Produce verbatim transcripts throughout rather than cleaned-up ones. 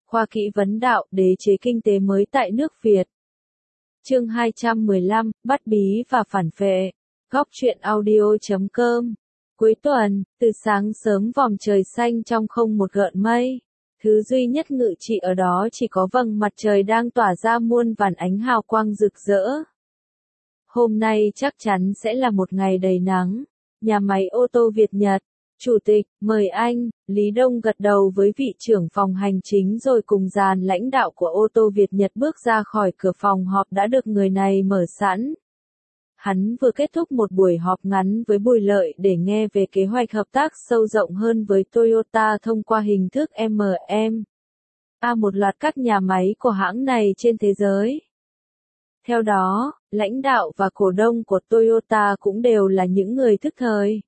Khoa kỹ vấn đạo, đế chế kinh tế mới tại nước Việt. Chương hai trăm mười lăm, bắt bí và phản phệ. Góc truyện audio chấm com. Cuối tuần, từ sáng sớm vòm trời xanh trong không một gợn mây. Thứ duy nhất ngự trị ở đó chỉ có vầng mặt trời đang tỏa ra muôn vàn ánh hào quang rực rỡ. Hôm nay chắc chắn sẽ là một ngày đầy nắng. Nhà máy ô tô Việt Nhật. Chủ tịch, mời anh. Lý Đông gật đầu với vị trưởng phòng hành chính rồi cùng dàn lãnh đạo của ô tô Việt Nhật bước ra khỏi cửa phòng họp đã được người này mở sẵn. Hắn vừa kết thúc một buổi họp ngắn với Bùi Lợi để nghe về kế hoạch hợp tác sâu rộng hơn với Toyota thông qua hình thức em em a một loạt các nhà máy của hãng này trên thế giới. Theo đó, lãnh đạo và cổ đông của Toyota cũng đều là những người thức thời.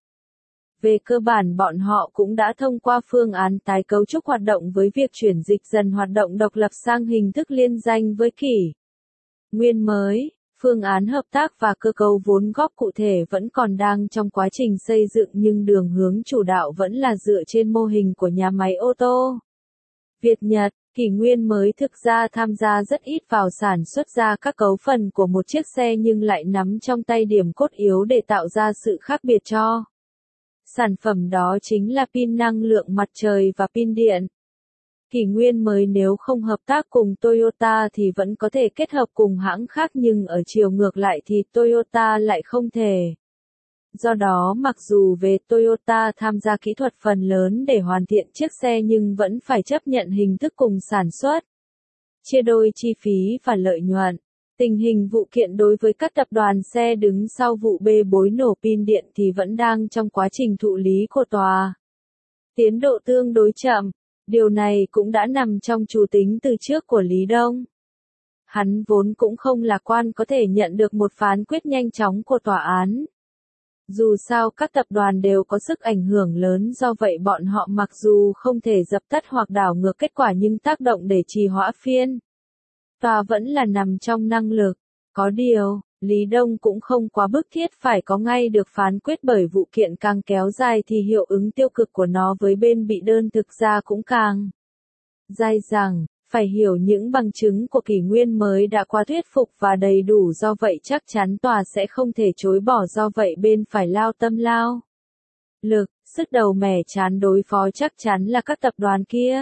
Về cơ bản bọn họ cũng đã thông qua phương án tái cấu trúc hoạt động với việc chuyển dịch dần hoạt động độc lập sang hình thức liên danh với kỷ nguyên mới. Phương án hợp tác và cơ cấu vốn góp cụ thể vẫn còn đang trong quá trình xây dựng nhưng đường hướng chủ đạo vẫn là dựa trên mô hình của nhà máy ô tô Việt Nhật. Kỷ nguyên mới thực ra tham gia rất ít vào sản xuất ra các cấu phần của một chiếc xe nhưng lại nắm trong tay điểm cốt yếu để tạo ra sự khác biệt cho sản phẩm, đó chính là pin năng lượng mặt trời và pin điện. Kỷ nguyên mới nếu không hợp tác cùng Toyota thì vẫn có thể kết hợp cùng hãng khác nhưng ở chiều ngược lại thì Toyota lại không thể. Do đó mặc dù về Toyota tham gia kỹ thuật phần lớn để hoàn thiện chiếc xe nhưng vẫn phải chấp nhận hình thức cùng sản xuất, chia đôi chi phí và lợi nhuận. Tình hình vụ kiện đối với các tập đoàn xe đứng sau vụ bê bối nổ pin điện thì vẫn đang trong quá trình thụ lý của tòa. Tiến độ tương đối chậm, điều này cũng đã nằm trong chủ tính từ trước của Lý Đông. Hắn vốn cũng không lạc quan có thể nhận được một phán quyết nhanh chóng của tòa án. Dù sao các tập đoàn đều có sức ảnh hưởng lớn, do vậy bọn họ mặc dù không thể dập tắt hoặc đảo ngược kết quả nhưng tác động để trì hoãn phiên tòa vẫn là nằm trong năng lực. Có điều, Lý Đông cũng không quá bức thiết phải có ngay được phán quyết bởi vụ kiện càng kéo dài thì hiệu ứng tiêu cực của nó với bên bị đơn thực ra cũng càng dai dẳng. Phải hiểu những bằng chứng của kỷ nguyên mới đã quá thuyết phục và đầy đủ, do vậy chắc chắn tòa sẽ không thể chối bỏ, do vậy bên phải lao tâm lao lực, sức đầu mẻ chán đối phó chắc chắn là các tập đoàn kia.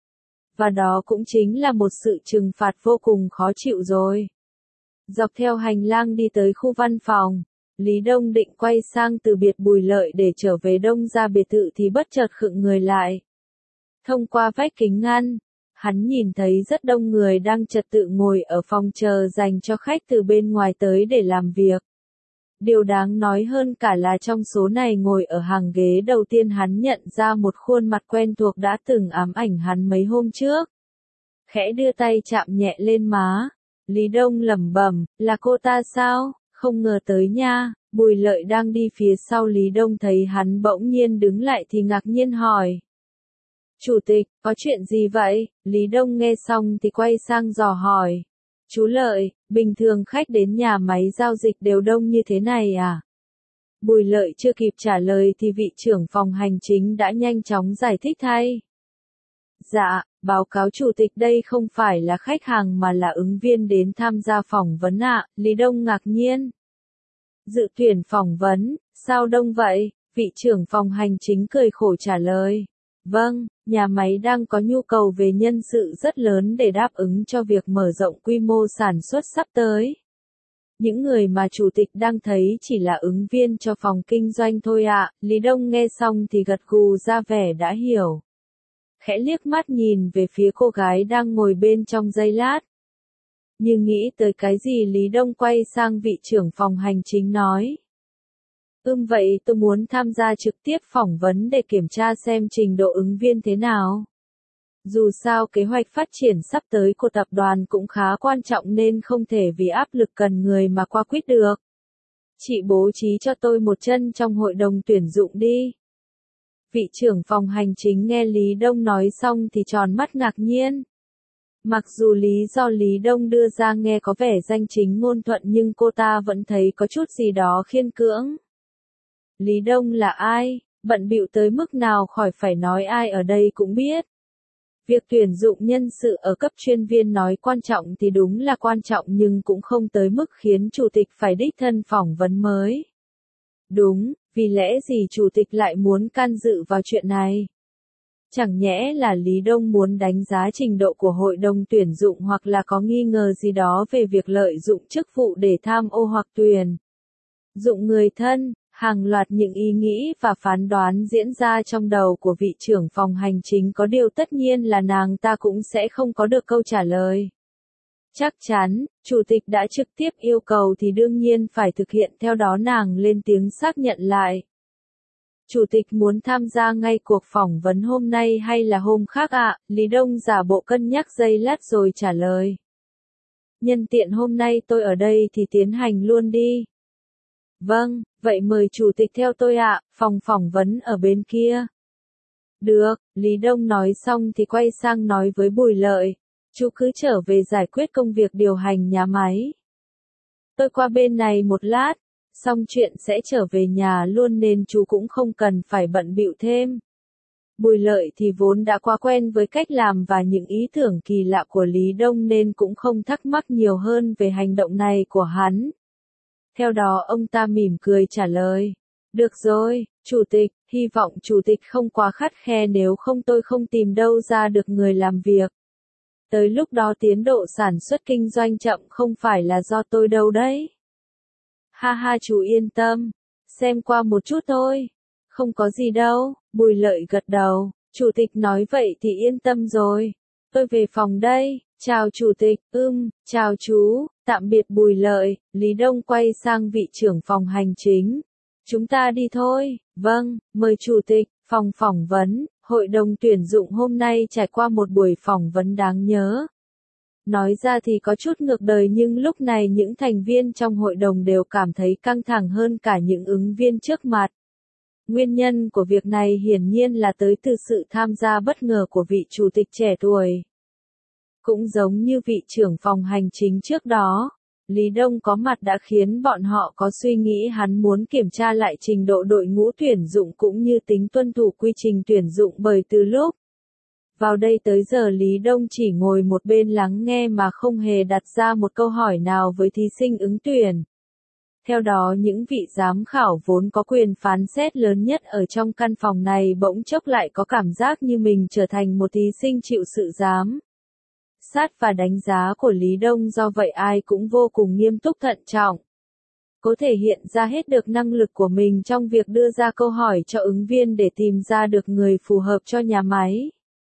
Và đó cũng chính là một sự trừng phạt vô cùng khó chịu rồi. Dọc theo hành lang đi tới khu văn phòng, Lý Đông định quay sang từ biệt Bùi Lợi để trở về Đông ra biệt thự thì bất chợt khựng người lại. Thông qua vách kính ngăn, hắn nhìn thấy rất đông người đang trật tự ngồi ở phòng chờ dành cho khách từ bên ngoài tới để làm việc. Điều đáng nói hơn cả là trong số này ngồi ở hàng ghế đầu tiên hắn nhận ra một khuôn mặt quen thuộc đã từng ám ảnh hắn mấy hôm trước. Khẽ đưa tay chạm nhẹ lên má. Lý Đông lẩm bẩm, là cô ta sao, không ngờ tới nha. Bùi Lợi đang đi phía sau Lý Đông thấy hắn bỗng nhiên đứng lại thì ngạc nhiên hỏi. Chủ tịch, có chuyện gì vậy? Lý Đông nghe xong thì quay sang dò hỏi. Chú Lợi, bình thường khách đến nhà máy giao dịch đều đông như thế này à? Bùi Lợi chưa kịp trả lời thì vị trưởng phòng hành chính đã nhanh chóng giải thích thay. Dạ, báo cáo chủ tịch, đây không phải là khách hàng mà là ứng viên đến tham gia phỏng vấn ạ. Lý Đông ngạc nhiên. Dự tuyển phỏng vấn, sao đông vậy? Vị trưởng phòng hành chính cười khổ trả lời. Vâng, nhà máy đang có nhu cầu về nhân sự rất lớn để đáp ứng cho việc mở rộng quy mô sản xuất sắp tới. Những người mà chủ tịch đang thấy chỉ là ứng viên cho phòng kinh doanh thôi ạ. Lý Đông nghe xong thì gật gù ra vẻ đã hiểu. Khẽ liếc mắt nhìn về phía cô gái đang ngồi bên trong giây lát. Nhưng nghĩ tới cái gì Lý Đông quay sang vị trưởng phòng hành chính nói. Ừm vậy tôi muốn tham gia trực tiếp phỏng vấn để kiểm tra xem trình độ ứng viên thế nào. Dù sao kế hoạch phát triển sắp tới của tập đoàn cũng khá quan trọng nên không thể vì áp lực cần người mà qua quýt được. Chị bố trí cho tôi một chân trong hội đồng tuyển dụng đi. Vị trưởng phòng hành chính nghe Lý Đông nói xong thì tròn mắt ngạc nhiên. Mặc dù lý do Lý Đông đưa ra nghe có vẻ danh chính ngôn thuận nhưng cô ta vẫn thấy có chút gì đó khiên cưỡng. Lý Đông là ai, bận bịu tới mức nào khỏi phải nói ai ở đây cũng biết. Việc tuyển dụng nhân sự ở cấp chuyên viên nói quan trọng thì đúng là quan trọng nhưng cũng không tới mức khiến chủ tịch phải đích thân phỏng vấn mới. Đúng, vì lẽ gì chủ tịch lại muốn can dự vào chuyện này? Chẳng nhẽ là Lý Đông muốn đánh giá trình độ của hội đồng tuyển dụng hoặc là có nghi ngờ gì đó về việc lợi dụng chức vụ để tham ô hoặc tuyển dụng người thân, hàng loạt những ý nghĩ và phán đoán diễn ra trong đầu của vị trưởng phòng hành chính có điều tất nhiên là nàng ta cũng sẽ không có được câu trả lời. Chắc chắn, chủ tịch đã trực tiếp yêu cầu thì đương nhiên phải thực hiện theo đó nàng lên tiếng xác nhận lại. Chủ tịch muốn tham gia ngay cuộc phỏng vấn hôm nay hay là hôm khác ạ? À? Lý Đông giả bộ cân nhắc giây lát rồi trả lời. Nhân tiện hôm nay tôi ở đây thì tiến hành luôn đi. Vâng, vậy mời chủ tịch theo tôi ạ, à, phòng phỏng vấn ở bên kia. Được, Lý Đông nói xong thì quay sang nói với Bùi Lợi, chú cứ trở về giải quyết công việc điều hành nhà máy. Tôi qua bên này một lát, xong chuyện sẽ trở về nhà luôn nên chú cũng không cần phải bận bịu thêm. Bùi Lợi thì vốn đã quá quen với cách làm và những ý tưởng kỳ lạ của Lý Đông nên cũng không thắc mắc nhiều hơn về hành động này của hắn. Theo đó ông ta mỉm cười trả lời. Được rồi, chủ tịch, hy vọng chủ tịch không quá khắt khe nếu không tôi không tìm đâu ra được người làm việc. Tới lúc đó tiến độ sản xuất kinh doanh chậm không phải là do tôi đâu đấy. Ha ha chú yên tâm, xem qua một chút thôi. Không có gì đâu, Bùi Lợi gật đầu, chủ tịch nói vậy thì yên tâm rồi. Tôi về phòng đây, chào chủ tịch, ưm, chào chú, tạm biệt Bùi Lợi, Lý Đông quay sang vị trưởng phòng hành chính. Chúng ta đi thôi, vâng, mời chủ tịch, phòng phỏng vấn, hội đồng tuyển dụng hôm nay trải qua một buổi phỏng vấn đáng nhớ. Nói ra thì có chút ngược đời nhưng lúc này những thành viên trong hội đồng đều cảm thấy căng thẳng hơn cả những ứng viên trước mặt. Nguyên nhân của việc này hiển nhiên là tới từ sự tham gia bất ngờ của vị chủ tịch trẻ tuổi. Cũng giống như vị trưởng phòng hành chính trước đó, Lý Đông có mặt đã khiến bọn họ có suy nghĩ hắn muốn kiểm tra lại trình độ đội ngũ tuyển dụng cũng như tính tuân thủ quy trình tuyển dụng bởi từ lúc vào đây tới giờ Lý Đông chỉ ngồi một bên lắng nghe mà không hề đặt ra một câu hỏi nào với thí sinh ứng tuyển. Theo đó những vị giám khảo vốn có quyền phán xét lớn nhất ở trong căn phòng này bỗng chốc lại có cảm giác như mình trở thành một thí sinh chịu sự giám sát và đánh giá của Lý Đông, do vậy ai cũng vô cùng nghiêm túc thận trọng. Có thể hiện ra hết được năng lực của mình trong việc đưa ra câu hỏi cho ứng viên để tìm ra được người phù hợp cho nhà máy.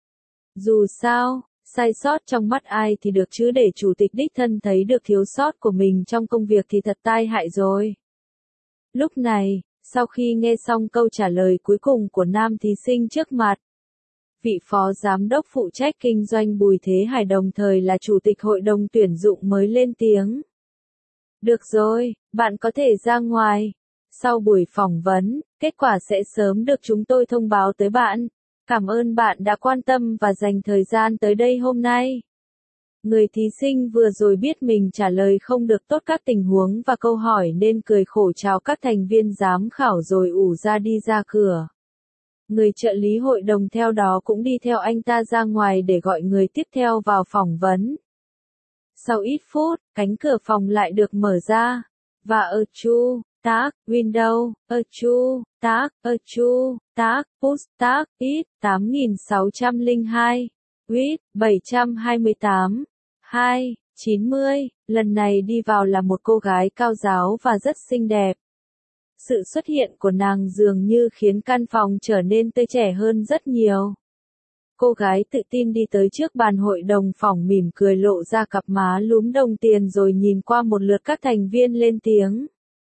Dù sao, sai sót trong mắt ai thì được chứ để chủ tịch đích thân thấy được thiếu sót của mình trong công việc thì thật tai hại rồi. Lúc này, sau khi nghe xong câu trả lời cuối cùng của nam thí sinh trước mặt, vị phó giám đốc phụ trách kinh doanh Bùi Thế Hải đồng thời là chủ tịch hội đồng tuyển dụng mới lên tiếng. Được rồi, bạn có thể ra ngoài. Sau buổi phỏng vấn, kết quả sẽ sớm được chúng tôi thông báo tới bạn. Cảm ơn bạn đã quan tâm và dành thời gian tới đây hôm nay. Người thí sinh vừa rồi biết mình trả lời không được tốt các tình huống và câu hỏi nên cười khổ chào các thành viên giám khảo rồi ủ ra đi ra cửa. Người trợ lý hội đồng theo đó cũng đi theo anh ta ra ngoài để gọi người tiếp theo vào phỏng vấn. Sau ít phút, cánh cửa phòng lại được mở ra. Và ở chu, tác, window, ở chu, tác, ở chu, tác, push, tác, ít, tám nghìn sáu trăm lẻ hai, with, bảy trăm hai mươi tám, hai, chín mươi, lần này đi vào là một cô gái cao ráo và rất xinh đẹp. Sự xuất hiện của nàng dường như khiến căn phòng trở nên tươi trẻ hơn rất nhiều. Cô gái tự tin đi tới trước bàn hội đồng phỏng mỉm cười lộ ra cặp má lúm đồng tiền rồi nhìn qua một lượt các thành viên lên tiếng.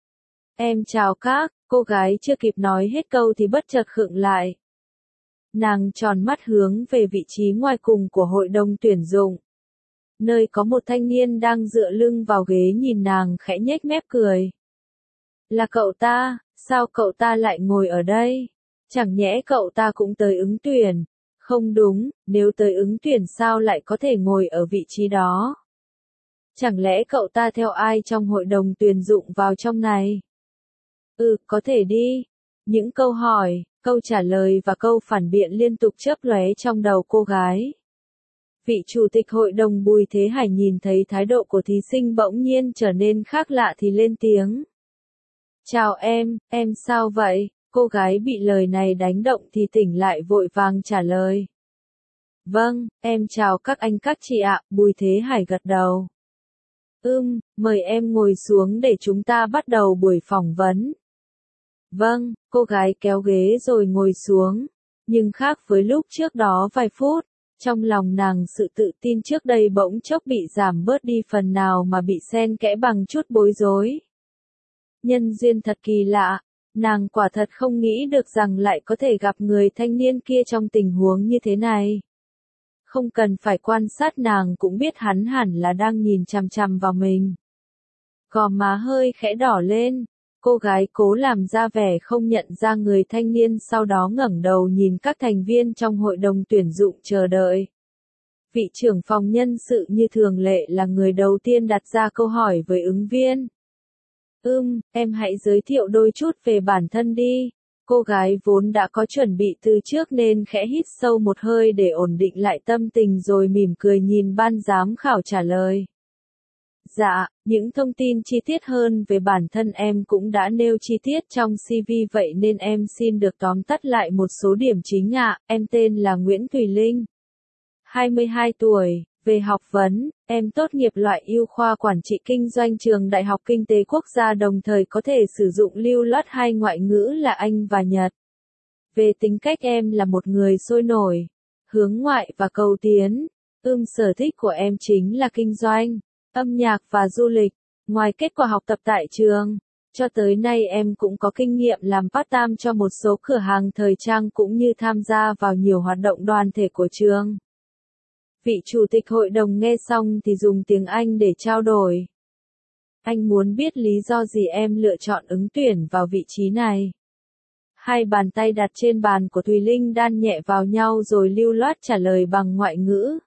Em chào các, cô gái chưa kịp nói hết câu thì bất chợt khựng lại. Nàng tròn mắt hướng về vị trí ngoài cùng của hội đồng tuyển dụng. Nơi có một thanh niên đang dựa lưng vào ghế nhìn nàng khẽ nhếch mép cười. Là cậu ta, sao cậu ta lại ngồi ở đây? Chẳng nhẽ cậu ta cũng tới ứng tuyển? Không đúng, nếu tới ứng tuyển sao lại có thể ngồi ở vị trí đó? Chẳng lẽ cậu ta theo ai trong hội đồng tuyển dụng vào trong này? Ừ, có thể đi. Những câu hỏi, câu trả lời và câu phản biện liên tục chớp lóe trong đầu cô gái. Vị chủ tịch hội đồng Bùi Thế Hải nhìn thấy thái độ của thí sinh bỗng nhiên trở nên khác lạ thì lên tiếng. Chào em, em sao vậy? Cô gái bị lời này đánh động thì tỉnh lại vội vàng trả lời. Vâng, em chào các anh các chị ạ, Bùi Thế Hải gật đầu. Ừm, mời em ngồi xuống để chúng ta bắt đầu buổi phỏng vấn. Vâng, cô gái kéo ghế rồi ngồi xuống. Nhưng khác với lúc trước đó vài phút, trong lòng nàng sự tự tin trước đây bỗng chốc bị giảm bớt đi phần nào mà bị xen kẽ bằng chút bối rối. Nhân duyên thật kỳ lạ, nàng quả thật không nghĩ được rằng lại có thể gặp người thanh niên kia trong tình huống như thế này. Không cần phải quan sát nàng cũng biết hắn hẳn là đang nhìn chằm chằm vào mình. Gò má hơi khẽ đỏ lên, cô gái cố làm ra vẻ không nhận ra người thanh niên, sau đó ngẩng đầu nhìn các thành viên trong hội đồng tuyển dụng chờ đợi. Vị trưởng phòng nhân sự như thường lệ là người đầu tiên đặt ra câu hỏi với ứng viên. Ừm, em hãy giới thiệu đôi chút về bản thân đi. Cô gái vốn đã có chuẩn bị từ trước nên khẽ hít sâu một hơi để ổn định lại tâm tình rồi mỉm cười nhìn ban giám khảo trả lời. Dạ, những thông tin chi tiết hơn về bản thân em cũng đã nêu chi tiết trong xê vê vậy nên em xin được tóm tắt lại một số điểm chính ạ. Em tên là Nguyễn Thùy Linh. hai mươi hai tuổi, về học vấn, em tốt nghiệp loại ưu khoa quản trị kinh doanh trường Đại học Kinh tế Quốc gia, đồng thời có thể sử dụng lưu loát hai ngoại ngữ là Anh và Nhật. Về tính cách em là một người sôi nổi, hướng ngoại và cầu tiến. Ưm sở thích của em chính là kinh doanh, âm nhạc và du lịch. Ngoài kết quả học tập tại trường, cho tới nay em cũng có kinh nghiệm làm part-time cho một số cửa hàng thời trang cũng như tham gia vào nhiều hoạt động đoàn thể của trường. Vị chủ tịch hội đồng nghe xong thì dùng tiếng Anh để trao đổi. Anh muốn biết lý do gì em lựa chọn ứng tuyển vào vị trí này. Hai bàn tay đặt trên bàn của Thùy Linh đan nhẹ vào nhau rồi lưu loát trả lời bằng ngoại ngữ.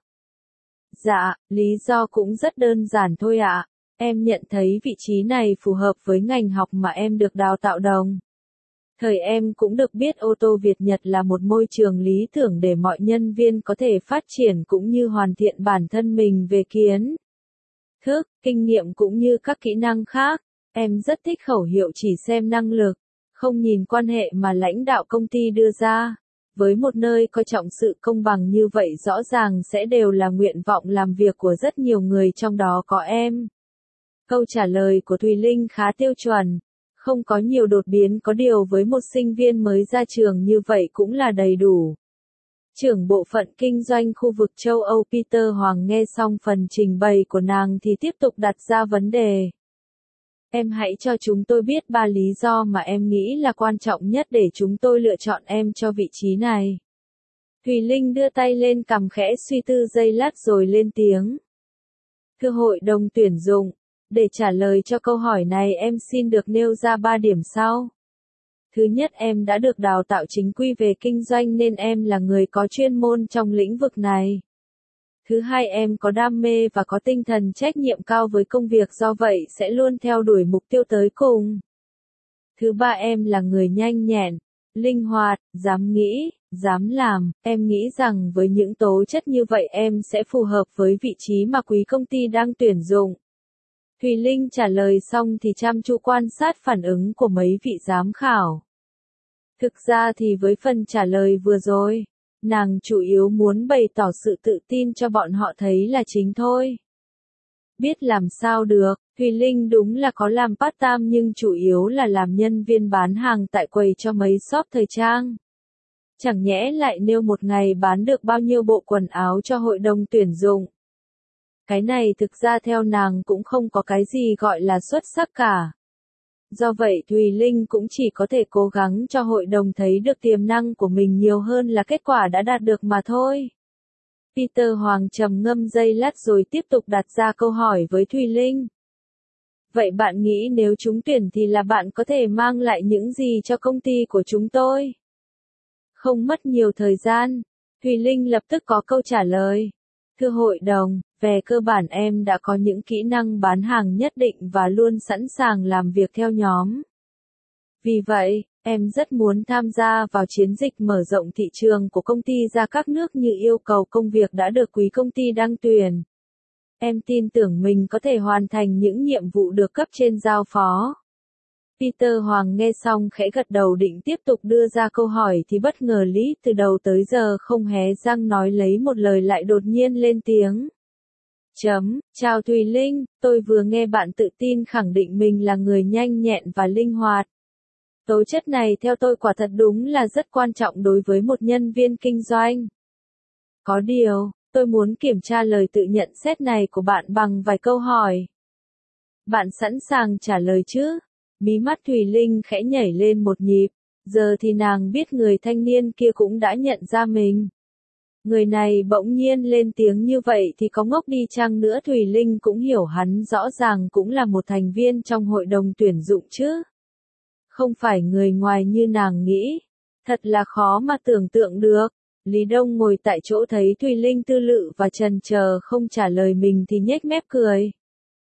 Dạ, lý do cũng rất đơn giản thôi ạ. Em nhận thấy vị trí này phù hợp với ngành học mà em được đào tạo đồng. Thời em cũng được biết ô tô Việt Nhật là một môi trường lý tưởng để mọi nhân viên có thể phát triển cũng như hoàn thiện bản thân mình về kiến thức, kinh nghiệm cũng như các kỹ năng khác. Em rất thích khẩu hiệu chỉ xem năng lực, không nhìn quan hệ mà lãnh đạo công ty đưa ra. Với một nơi coi trọng sự công bằng như vậy rõ ràng sẽ đều là nguyện vọng làm việc của rất nhiều người, trong đó có em. Câu trả lời của Thùy Linh khá tiêu chuẩn. Không có nhiều đột biến, có điều với một sinh viên mới ra trường như vậy cũng là đầy đủ. Trưởng bộ phận kinh doanh khu vực châu Âu Peter Hoàng nghe xong phần trình bày của nàng thì tiếp tục đặt ra vấn đề. Em hãy cho chúng tôi biết ba lý do mà em nghĩ là quan trọng nhất để chúng tôi lựa chọn em cho vị trí này. Thùy Linh đưa tay lên cằm khẽ suy tư giây lát rồi lên tiếng. Thưa hội đồng tuyển dụng, để trả lời cho câu hỏi này em xin được nêu ra ba điểm sau. Thứ nhất, em đã được đào tạo chính quy về kinh doanh nên em là người có chuyên môn trong lĩnh vực này. Thứ hai, em có đam mê và có tinh thần trách nhiệm cao với công việc, do vậy sẽ luôn theo đuổi mục tiêu tới cùng. Thứ ba, em là người nhanh nhẹn, linh hoạt, dám nghĩ, dám làm. Em nghĩ rằng với những tố chất như vậy em sẽ phù hợp với vị trí mà quý công ty đang tuyển dụng. Thùy Linh trả lời xong thì chăm chú quan sát phản ứng của mấy vị giám khảo. Thực ra thì với phần trả lời vừa rồi, nàng chủ yếu muốn bày tỏ sự tự tin cho bọn họ thấy là chính thôi. Biết làm sao được, Thùy Linh đúng là có làm part-time nhưng chủ yếu là làm nhân viên bán hàng tại quầy cho mấy shop thời trang. Chẳng nhẽ lại nêu một ngày bán được bao nhiêu bộ quần áo cho hội đồng tuyển dụng. Cái này thực ra theo nàng cũng không có cái gì gọi là xuất sắc cả. Do vậy Thùy Linh cũng chỉ có thể cố gắng cho hội đồng thấy được tiềm năng của mình nhiều hơn là kết quả đã đạt được mà thôi. Peter Hoàng trầm ngâm giây lát rồi tiếp tục đặt ra câu hỏi với Thùy Linh. Vậy bạn nghĩ nếu trúng tuyển thì là bạn có thể mang lại những gì cho công ty của chúng tôi? Không mất nhiều thời gian, Thùy Linh lập tức có câu trả lời. Thưa hội đồng, về cơ bản em đã có những kỹ năng bán hàng nhất định và luôn sẵn sàng làm việc theo nhóm. Vì vậy, Em rất muốn tham gia vào chiến dịch mở rộng thị trường của công ty ra các nước như yêu cầu công việc đã được quý công ty đăng tuyển. Em tin tưởng mình có thể hoàn thành những nhiệm vụ được cấp trên giao phó. Peter Hoàng nghe xong khẽ gật đầu định tiếp tục đưa ra câu hỏi thì bất ngờ Lý từ đầu tới giờ không hé răng nói lấy một lời lại đột nhiên lên tiếng. Chấm, chào Thùy Linh, tôi vừa nghe bạn tự tin khẳng định mình là người nhanh nhẹn và linh hoạt. Tố chất này theo tôi quả thật đúng là rất quan trọng đối với một nhân viên kinh doanh. Có điều, tôi muốn kiểm tra lời tự nhận xét này của bạn bằng vài câu hỏi. Bạn sẵn sàng trả lời chứ? Mí mắt Thùy Linh khẽ nhảy lên một nhịp, giờ thì nàng biết người thanh niên kia cũng đã nhận ra mình. Người này bỗng nhiên lên tiếng như vậy thì có ngốc đi chăng nữa Thùy Linh cũng hiểu hắn rõ ràng cũng là một thành viên trong hội đồng tuyển dụng chứ. Không phải người ngoài như nàng nghĩ. Thật là khó mà tưởng tượng được. Lý Đông ngồi tại chỗ thấy Thùy Linh tư lự và chần chờ không trả lời mình thì nhếch mép cười.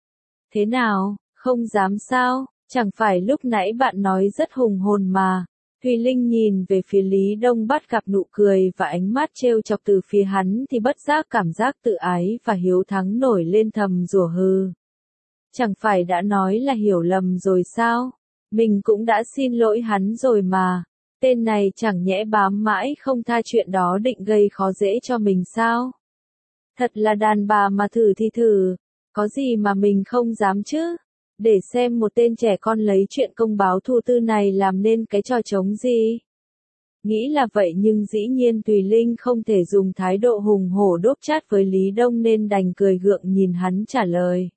Thế nào, không dám sao, chẳng phải lúc nãy bạn nói rất hùng hồn mà. Thùy Linh nhìn về phía Lý Đông bắt gặp nụ cười và ánh mắt trêu chọc từ phía hắn thì bất giác cảm giác tự ái và hiếu thắng nổi lên thầm rủa hừ. Chẳng phải đã nói là hiểu lầm rồi sao? Mình cũng đã xin lỗi hắn rồi mà. Tên này chẳng nhẽ bám mãi không tha chuyện đó định gây khó dễ cho mình sao? Thật là đàn bà mà thử thì thử. Có gì mà mình không dám chứ? Để xem một tên trẻ con lấy chuyện công báo thu tư này làm nên cái trò trống gì. Nghĩ là vậy nhưng dĩ nhiên Thùy Linh không thể dùng thái độ hùng hổ đốp chát với Lý Đông nên đành cười gượng nhìn hắn trả lời.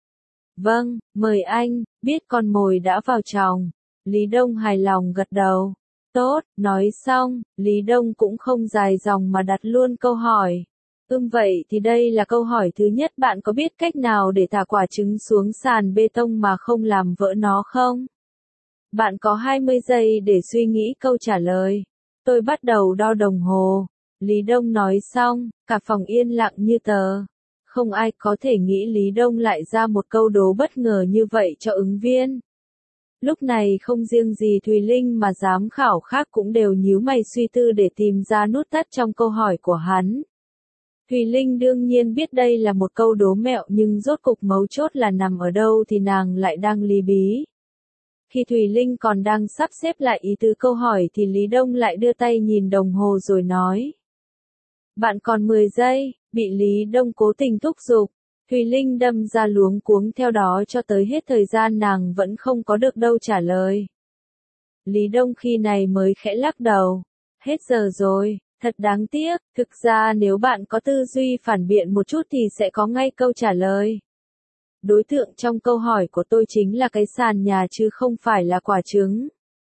Vâng, mời anh, biết con mồi đã vào chòng. Lý Đông hài lòng gật đầu. Tốt, nói xong, Lý Đông cũng không dài dòng mà đặt luôn câu hỏi. Ừm vậy thì đây là câu hỏi thứ nhất, bạn có biết cách nào để thả quả trứng xuống sàn bê tông mà không làm vỡ nó không? Bạn có hai mươi giây để suy nghĩ câu trả lời. Tôi bắt đầu đo đồng hồ. Lý Đông nói xong, cả phòng yên lặng như tờ. Không ai có thể nghĩ Lý Đông lại ra một câu đố bất ngờ như vậy cho ứng viên. Lúc này không riêng gì Thùy Linh mà giám khảo khác cũng đều nhíu mày suy tư để tìm ra nút thắt trong câu hỏi của hắn. Thùy Linh đương nhiên biết đây là một câu đố mẹo nhưng rốt cục mấu chốt là nằm ở đâu thì nàng lại đang lý bí. Khi Thùy Linh còn đang sắp xếp lại ý tứ câu hỏi thì Lý Đông lại đưa tay nhìn đồng hồ rồi nói. Bạn còn mười giây, bị Lý Đông cố tình thúc giục. Thùy Linh đâm ra luống cuống theo đó cho tới hết thời gian nàng vẫn không có được đâu trả lời. Lý Đông khi này mới khẽ lắc đầu. Hết giờ rồi, thật đáng tiếc, thực ra nếu bạn có tư duy phản biện một chút thì sẽ có ngay câu trả lời. Đối tượng trong câu hỏi của tôi chính là cái sàn nhà chứ không phải là quả trứng.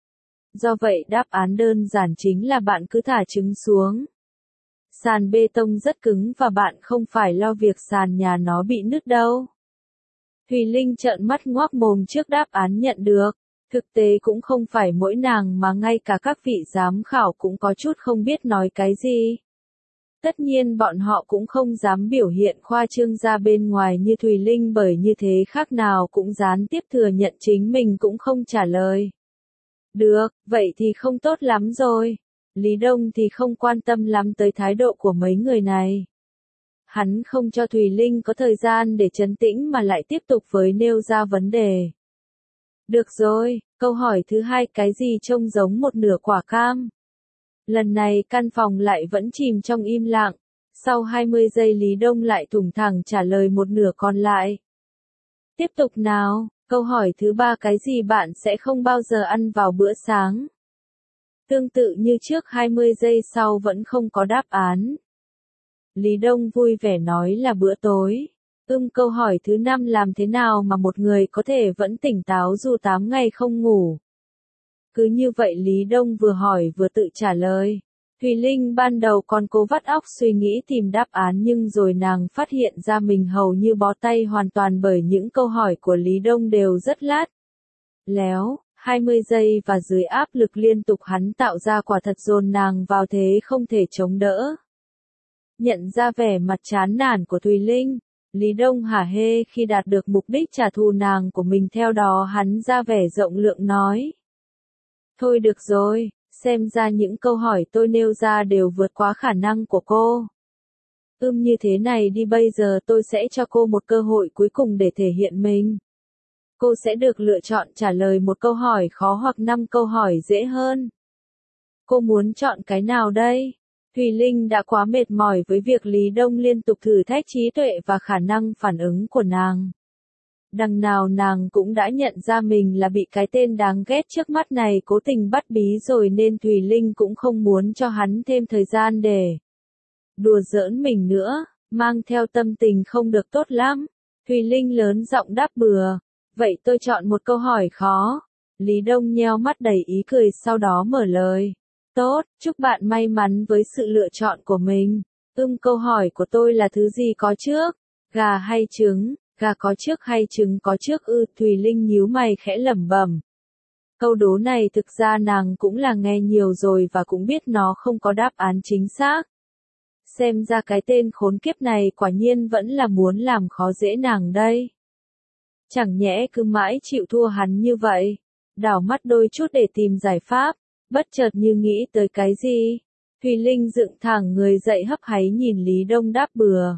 Do vậy đáp án đơn giản chính là bạn cứ thả trứng xuống. Sàn bê tông rất cứng và bạn không phải lo việc sàn nhà nó bị nứt đâu. Thùy Linh trợn mắt ngoác mồm trước đáp án nhận được. Thực tế cũng không phải mỗi nàng mà ngay cả các vị giám khảo cũng có chút không biết nói cái gì. Tất nhiên bọn họ cũng không dám biểu hiện khoa trương ra bên ngoài như Thùy Linh bởi như thế khác nào cũng gián tiếp thừa nhận chính mình cũng không trả lời. Được, vậy thì không tốt lắm rồi. Lý Đông thì không quan tâm lắm tới thái độ của mấy người này. Hắn không cho Thùy Linh có thời gian để trấn tĩnh mà lại tiếp tục với nêu ra vấn đề. Được rồi, câu hỏi thứ hai cái gì trông giống một nửa quả cam? Lần này căn phòng lại vẫn chìm trong im lặng. Sau hai mươi giây Lý Đông lại thủng thẳng trả lời một nửa còn lại. Tiếp tục nào, câu hỏi thứ ba cái gì bạn sẽ không bao giờ ăn vào bữa sáng? Tương tự như trước hai mươi giây sau vẫn không có đáp án. Lý Đông vui vẻ nói là bữa tối. Ưm câu hỏi thứ năm làm thế nào mà một người có thể vẫn tỉnh táo dù tám ngày không ngủ? Cứ như vậy Lý Đông vừa hỏi vừa tự trả lời. Thùy Linh ban đầu còn cố vắt óc suy nghĩ tìm đáp án nhưng rồi nàng phát hiện ra mình hầu như bó tay hoàn toàn bởi những câu hỏi của Lý Đông đều rất lát. Léo, hai mươi giây và dưới áp lực liên tục hắn tạo ra quả thật dồn nàng vào thế không thể chống đỡ. Nhận ra vẻ mặt chán nản của Thùy Linh, Lý Đông hả hê khi đạt được mục đích trả thù nàng của mình theo đó hắn ra vẻ rộng lượng nói. Thôi được rồi, xem ra những câu hỏi tôi nêu ra đều vượt quá khả năng của cô. Ưm như thế này đi, bây giờ tôi sẽ cho cô một cơ hội cuối cùng để thể hiện mình. Cô sẽ được lựa chọn trả lời một câu hỏi khó hoặc năm câu hỏi dễ hơn. Cô muốn chọn cái nào đây? Thùy Linh đã quá mệt mỏi với việc Lý Đông liên tục thử thách trí tuệ và khả năng phản ứng của nàng. Đằng nào nàng cũng đã nhận ra mình là bị cái tên đáng ghét trước mắt này cố tình bắt bí rồi, nên Thùy Linh cũng không muốn cho hắn thêm thời gian để đùa giỡn mình nữa, mang theo tâm tình không được tốt lắm. Thùy Linh lớn giọng đáp bừa, vậy tôi chọn một câu hỏi khó. Lý Đông nheo mắt đầy ý cười sau đó mở lời. Tốt, chúc bạn may mắn với sự lựa chọn của mình. Ưm câu hỏi của tôi là thứ gì có trước? Gà hay trứng? Gà có trước hay trứng có trước ư? Thùy Linh nhíu mày khẽ lẩm bẩm. Câu đố này thực ra nàng cũng là nghe nhiều rồi và cũng biết nó không có đáp án chính xác. Xem ra cái tên khốn kiếp này quả nhiên vẫn là muốn làm khó dễ nàng đây. Chẳng nhẽ cứ mãi chịu thua hắn như vậy. Đảo mắt đôi chút để tìm giải pháp, bất chợt như nghĩ tới cái gì. Thùy Linh dựng thẳng người dậy hấp háy nhìn Lý Đông đáp bừa.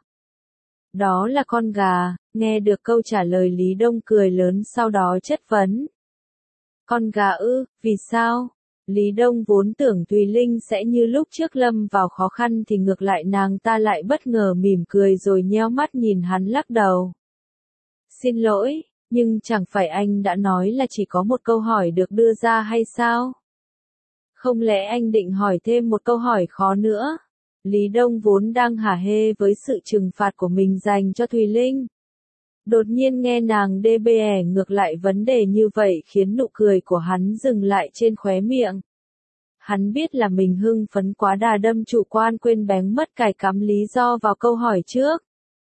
Đó là con gà. Nghe được câu trả lời Lý Đông cười lớn sau đó chất vấn. Con gà ư, vì sao? Lý Đông vốn tưởng Thùy Linh sẽ như lúc trước lâm vào khó khăn thì ngược lại nàng ta lại bất ngờ mỉm cười rồi nheo mắt nhìn hắn lắc đầu. Xin lỗi, nhưng chẳng phải anh đã nói là chỉ có một câu hỏi được đưa ra hay sao? Không lẽ anh định hỏi thêm một câu hỏi khó nữa? Lý Đông vốn đang hả hê với sự trừng phạt của mình dành cho Thùy Linh. Đột nhiên nghe nàng đê bê ẻ ngược lại vấn đề như vậy khiến nụ cười của hắn dừng lại trên khóe miệng. Hắn biết là mình hưng phấn quá đà đâm chủ quan quên bén mất cài cắm lý do vào câu hỏi trước.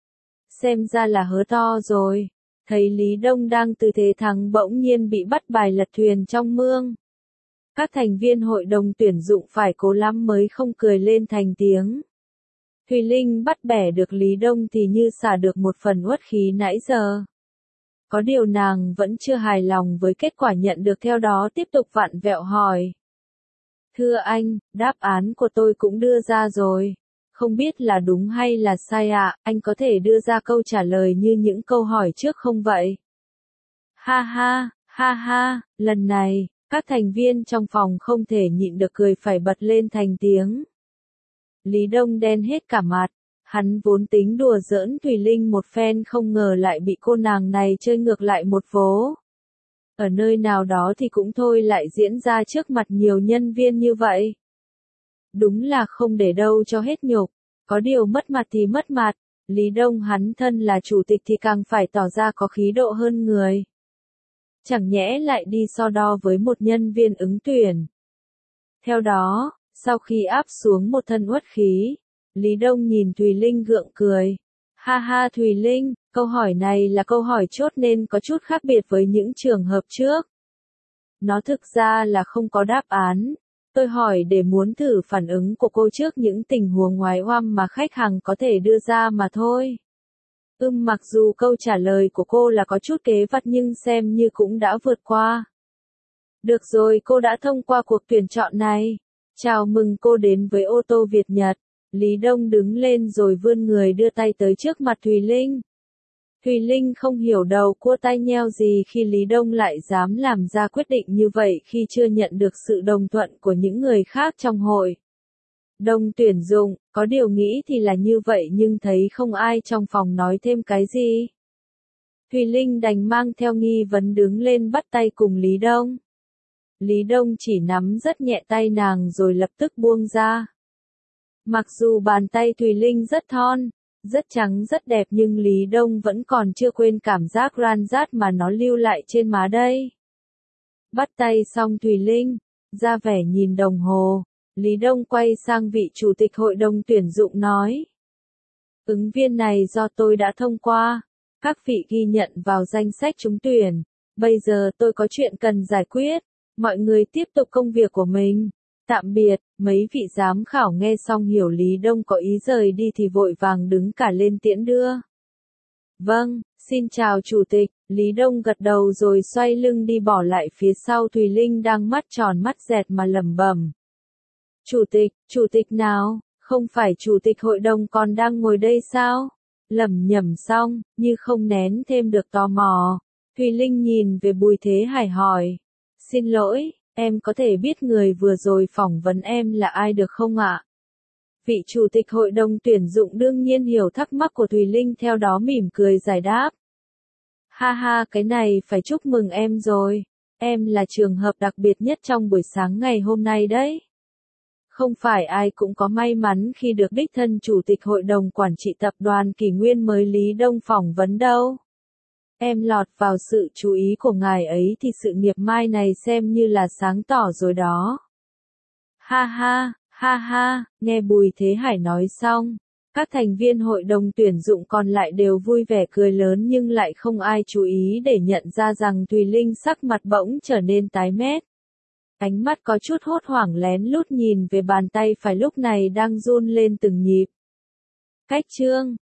Xem ra là hớ to rồi. Thấy Lý Đông đang tư thế thắng bỗng nhiên bị bắt bài lật thuyền trong mương. Các thành viên hội đồng tuyển dụng phải cố lắm mới không cười lên thành tiếng. Thùy Linh bắt bẻ được Lý Đông thì như xả được một phần uất khí nãy giờ. Có điều nàng vẫn chưa hài lòng với kết quả nhận được, theo đó tiếp tục vặn vẹo hỏi. Thưa anh, đáp án của tôi cũng đưa ra rồi. Không biết là đúng hay là sai ạ, à? Anh có thể đưa ra câu trả lời như những câu hỏi trước không vậy? Ha ha, ha ha, lần này, các thành viên trong phòng không thể nhịn được cười phải bật lên thành tiếng. Lý Đông đen hết cả mặt, hắn vốn tính đùa giỡn Thùy Linh một phen không ngờ lại bị cô nàng này chơi ngược lại một vố. Ở nơi nào đó thì cũng thôi lại diễn ra trước mặt nhiều nhân viên như vậy. Đúng là không để đâu cho hết nhục, có điều mất mặt thì mất mặt, Lý Đông hắn thân là chủ tịch thì càng phải tỏ ra có khí độ hơn người. Chẳng nhẽ lại đi so đo với một nhân viên ứng tuyển. Theo đó, sau khi áp xuống một thân uất khí, Lý Đông nhìn Thùy Linh gượng cười. Ha ha Thùy Linh, câu hỏi này là câu hỏi chốt nên có chút khác biệt với những trường hợp trước. Nó thực ra là không có đáp án. Tôi hỏi để muốn thử phản ứng của cô trước những tình huống ngoái oăm mà khách hàng có thể đưa ra mà thôi. Ừm mặc dù câu trả lời của cô là có chút kế vặt nhưng xem như cũng đã vượt qua. Được rồi, cô đã thông qua cuộc tuyển chọn này. Chào mừng cô đến với ô tô Việt Nhật. Lý Đông đứng lên rồi vươn người đưa tay tới trước mặt Thùy Linh. Thùy Linh không hiểu đầu cua tai nheo gì khi Lý Đông lại dám làm ra quyết định như vậy khi chưa nhận được sự đồng thuận của những người khác trong hội đồng tuyển dụng, có điều nghĩ thì là như vậy nhưng thấy không ai trong phòng nói thêm cái gì. Thùy Linh đành mang theo nghi vấn đứng lên bắt tay cùng Lý Đông. Lý Đông chỉ nắm rất nhẹ tay nàng rồi lập tức buông ra. Mặc dù bàn tay Thùy Linh rất thon, rất trắng rất đẹp nhưng Lý Đông vẫn còn chưa quên cảm giác ran rát mà nó lưu lại trên má đây. Bắt tay xong Thùy Linh, ra vẻ nhìn đồng hồ, Lý Đông quay sang vị chủ tịch hội đồng tuyển dụng nói. Ứng viên này do tôi đã thông qua, các vị ghi nhận vào danh sách trúng tuyển, bây giờ tôi có chuyện cần giải quyết, mọi người tiếp tục công việc của mình. Tạm biệt, mấy vị giám khảo nghe xong hiểu Lý Đông có ý rời đi thì vội vàng đứng cả lên tiễn đưa. Vâng, xin chào Chủ tịch, Lý Đông gật đầu rồi xoay lưng đi bỏ lại phía sau Thùy Linh đang mắt tròn mắt dẹt mà lẩm bẩm. Chủ tịch, Chủ tịch nào, không phải Chủ tịch hội đồng còn đang ngồi đây sao? Lẩm nhẩm xong, như không nén thêm được tò mò. Thùy Linh nhìn về Bùi Thế Hải hỏi. Xin lỗi, em có thể biết người vừa rồi phỏng vấn em là ai được không ạ? Vị chủ tịch hội đồng tuyển dụng đương nhiên hiểu thắc mắc của Thùy Linh theo đó mỉm cười giải đáp. Ha ha, cái này phải chúc mừng em rồi. Em là trường hợp đặc biệt nhất trong buổi sáng ngày hôm nay đấy. Không phải ai cũng có may mắn khi được đích thân chủ tịch hội đồng quản trị tập đoàn Kỷ Nguyên mới Lý Đông phỏng vấn đâu. Em lọt vào sự chú ý của ngài ấy thì sự nghiệp mai này xem như là sáng tỏ rồi đó. Ha ha, ha ha, nghe Bùi Thế Hải nói xong, các thành viên hội đồng tuyển dụng còn lại đều vui vẻ cười lớn nhưng lại không ai chú ý để nhận ra rằng Thùy Linh sắc mặt bỗng trở nên tái mét. Ánh mắt có chút hốt hoảng lén lút nhìn về bàn tay phải lúc này đang run lên từng nhịp. Cách chương